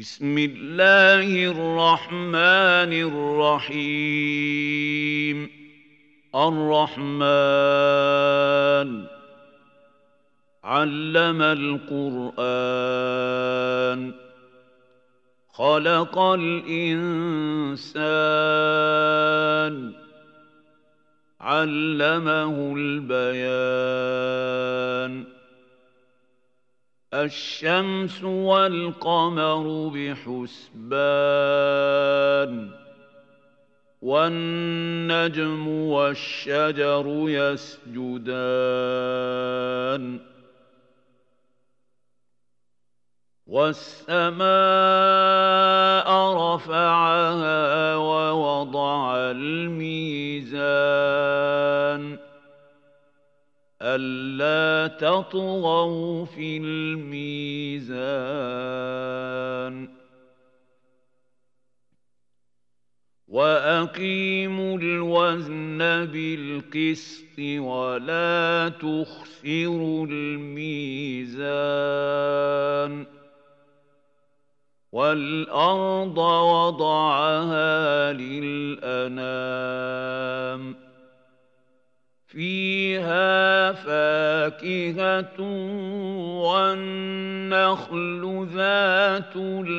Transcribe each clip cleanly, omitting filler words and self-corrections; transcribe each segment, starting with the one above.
بسم الله الرحمن الرحيم. الرحمن علم القرآن خلق الإنسان علمه البيان الشمس والقمر بحسبان والنجم والشجر يسجدان والسماء رفعها ووضع الميزان ألا تطغوا في الميزان وأقيموا الوزن بالقسط ولا تخسروا الميزان والأرض وضعها للأنام فيها فاكهة والنخل ذات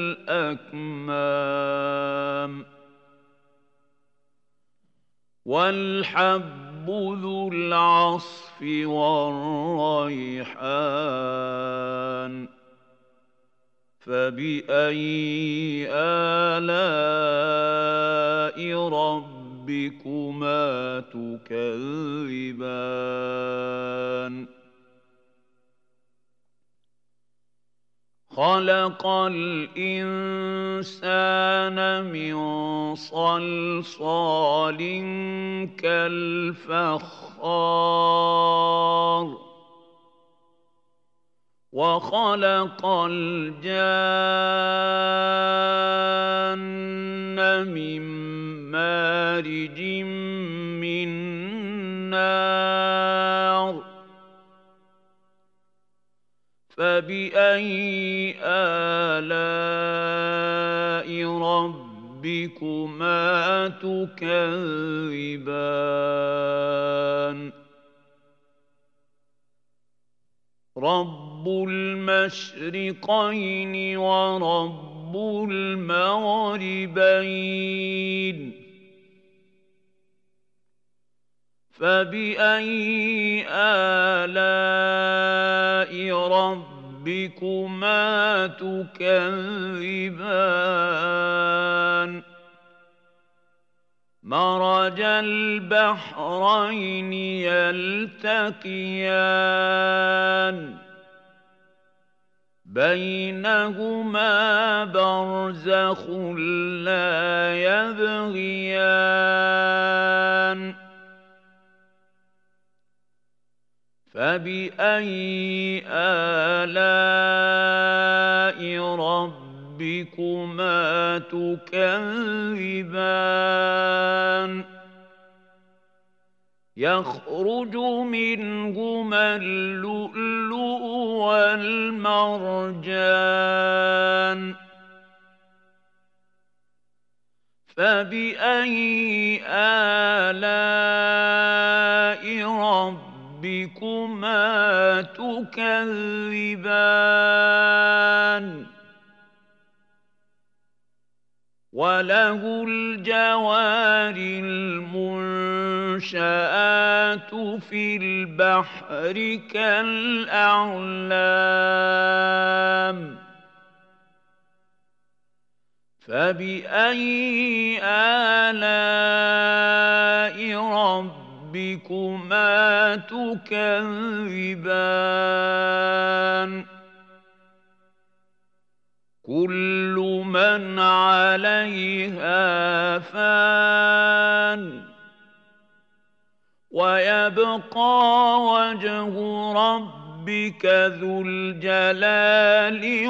الأكمام والحب ذو العصف والريحان فبأي آلاء ربكما تكذبان خلق الإنسان من صلصال كالفخار وخلق الجان من مارج من نار فبأي آلاء ربكما تكذبان رب المشرقين ورب المغربين فبأي آلاء ربكما تكذبان مرج البحرين يلتقيان بينهما برزخ لا يبغيان فبأي آلاء ربكما تكذبان يخرج منهما اللؤلؤ والمرجان فبأي آلاء ربكما تكذبان وله الجوار المنشآت في البحر كالأعلام فبأي آلاء ربكما تكذبان كل من عليها فان ويبقى وجه ربك ذو الجلال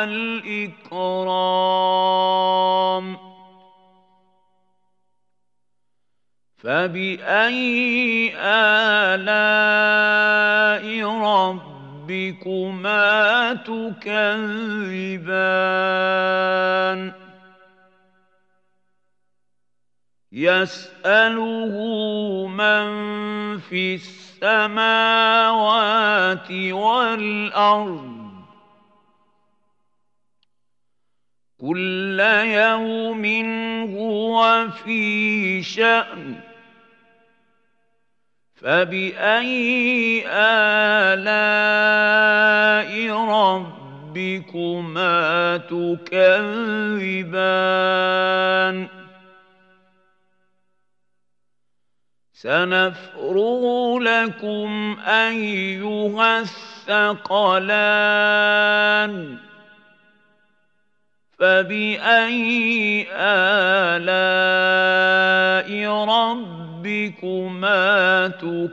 والإكرام فبأي آلاء ربكما تكذبان يسأله من في السماوات والأرض كل يوم هو في شأن فبأي آلاء ربكما تكذبان سنفرغ لكم أيها الثقلان فبأي آلاء ربكما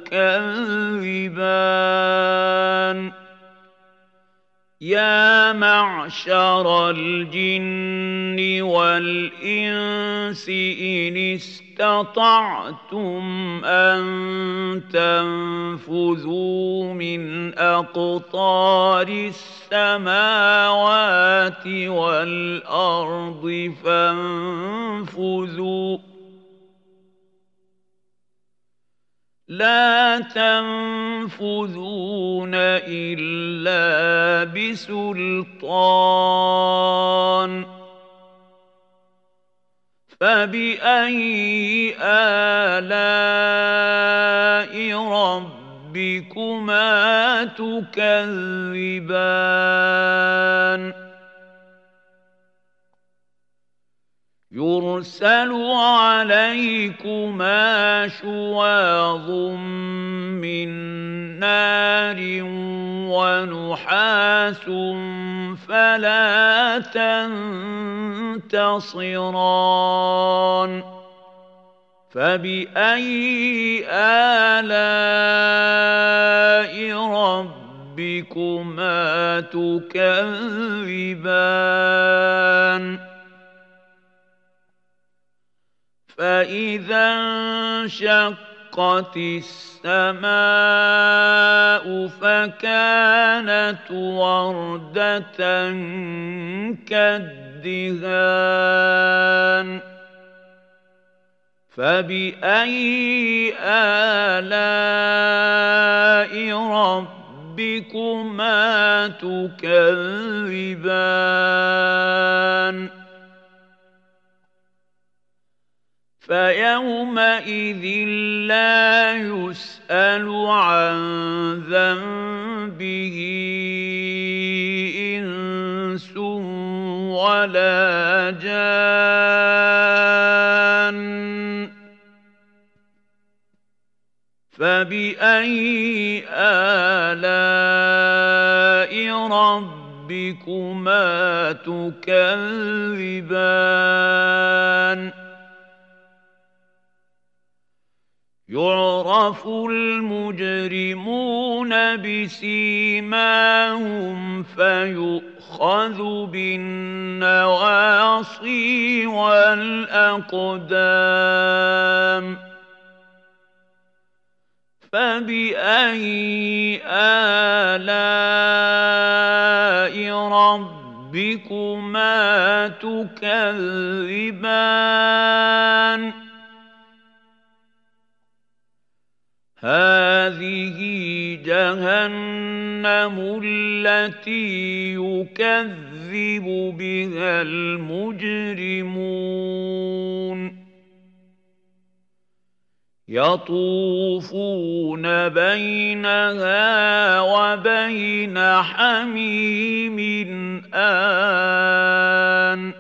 تكذبان يا معشر الجن والإنس إن استطعتم أن تنفذوا من أقطار السماوات والأرض فانفذوا لا تنفذون إلا بسلطان فبأي آلاء ربكما تكذبان يرسل عليكما شواظ من نار ونحاس فلا تنتصران فبأي آلاء ربكما تكذبان فإذا انشقت السماء فكانت وردة كالدهان فبأي آلاء ربكما تكذبان فيومئذ لا يسأل عن ذنبه إنس ولا جان فبأي آلاء ربكما تكذبان يعرف المجرمون بسيماهم فيؤخذ بالنواصي والأقدام فبأي آلاء ربكما تكذبان هذه جهنم التي يكذب بها المجرمون يطوفون بينها وبين حميم آن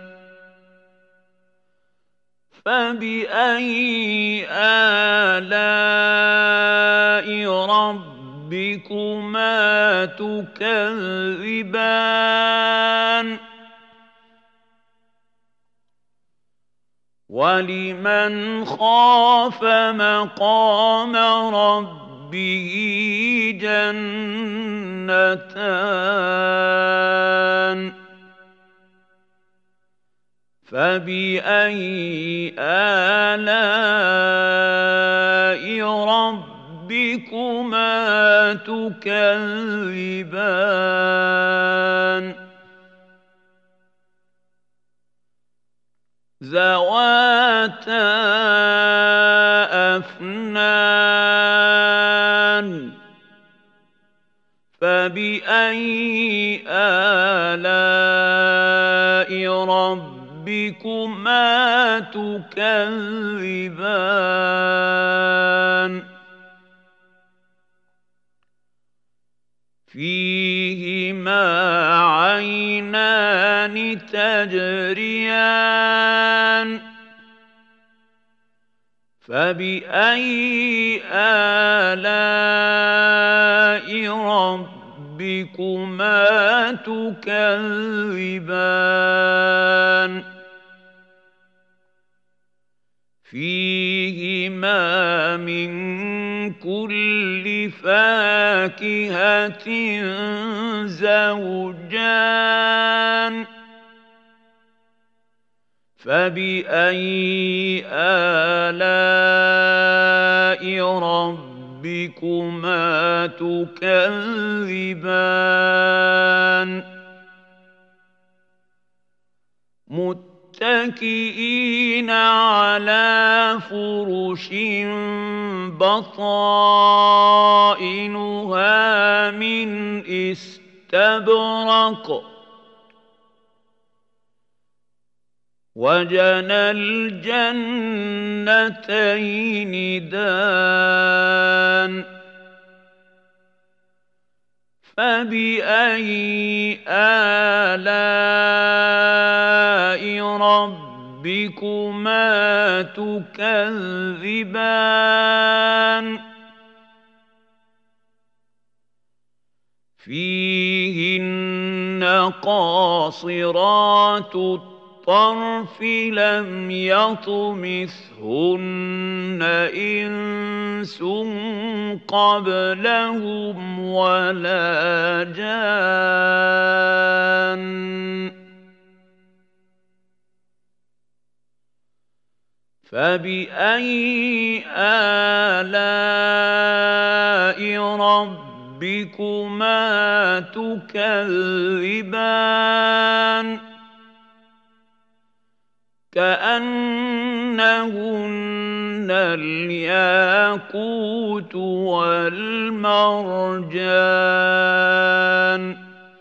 فبأي آلاء ربكما تكذبان ولمن خاف مقام ربه جنتان فبأي آلاء ربكما تكذبان ذواتا أفنان فبأي آلاء ربكما تكذبان فيهما عينان تجريان فبأي آلاء ربكما تكذبان فيهما من كل فاكهة زوجان فبأي آلاء ربكما تكذبان متكئين على فرش بطائنها من استبرق وجنى الجنتين دان فبأي آلاء ربكما تكذبان فيهن قاصرات الطرف لم يطمثهن إنس قبلهم ولا جان فبأي آلاء ربكما تكذبان كأنهن الياقوت والمرجان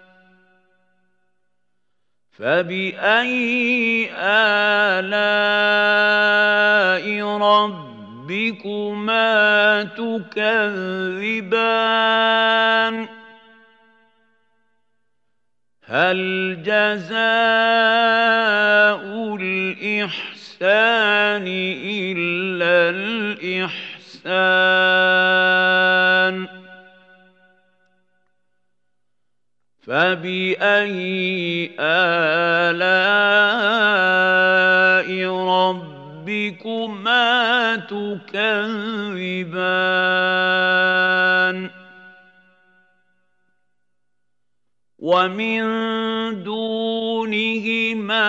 فبأي آلاء ربكما تكذبان هل جزاء الإحسان إلا الإحسان فبأي آلاء ربكما تكذبان ومن دونهما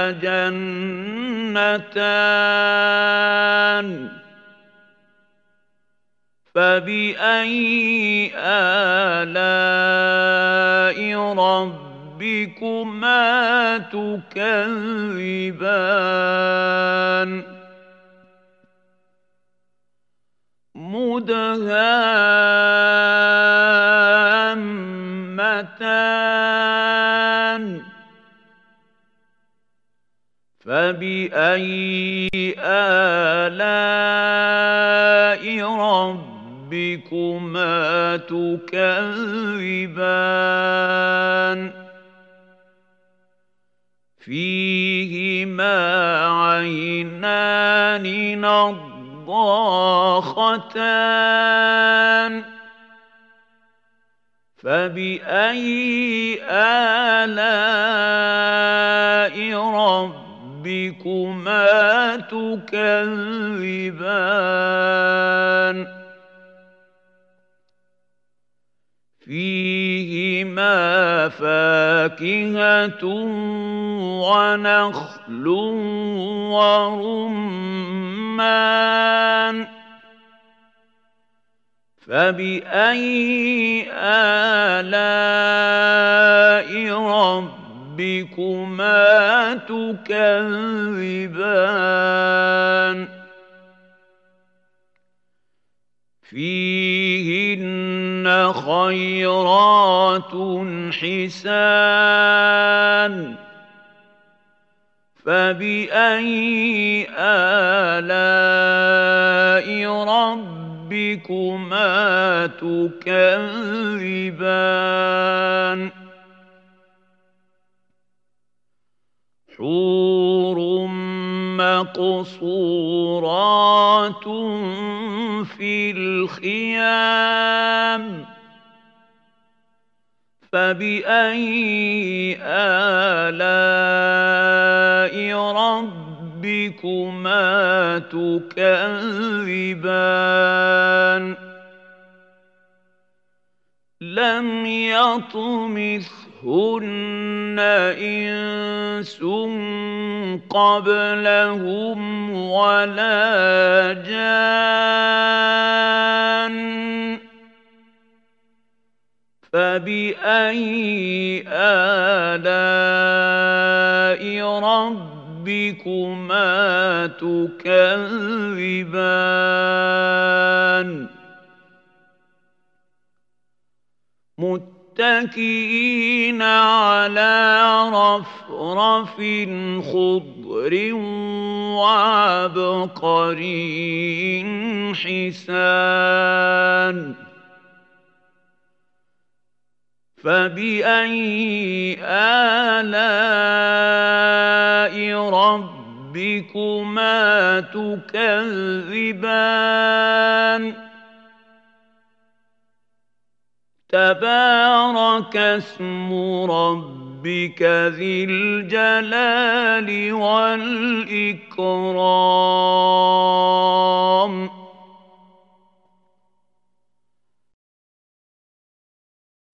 جنتان فبأي آلاء ربكما تكذبان مدهامتان فبأي آلاء ربكما تكذبان فيهما عينان نضاختان فبأي آلاء ربكما تكذبان فيهما فاكهة ونخل ورمان فبأي آلاء ربكما ربكما تكذبان فيهن خيرات حسان فبأي آلاء ربكما تكذبان حور مقصورات في الخيام فبأي آلاء ربكما تكذبان لم يطمثهن إنس قبلهم ولا جان فبأي آلاء ربكما تكذبان متكئين على رفرف خضر وعبقري حسان فبأي آلاء ربكما تكذبان تبارك اسم ربك ذي الجلال والإكرام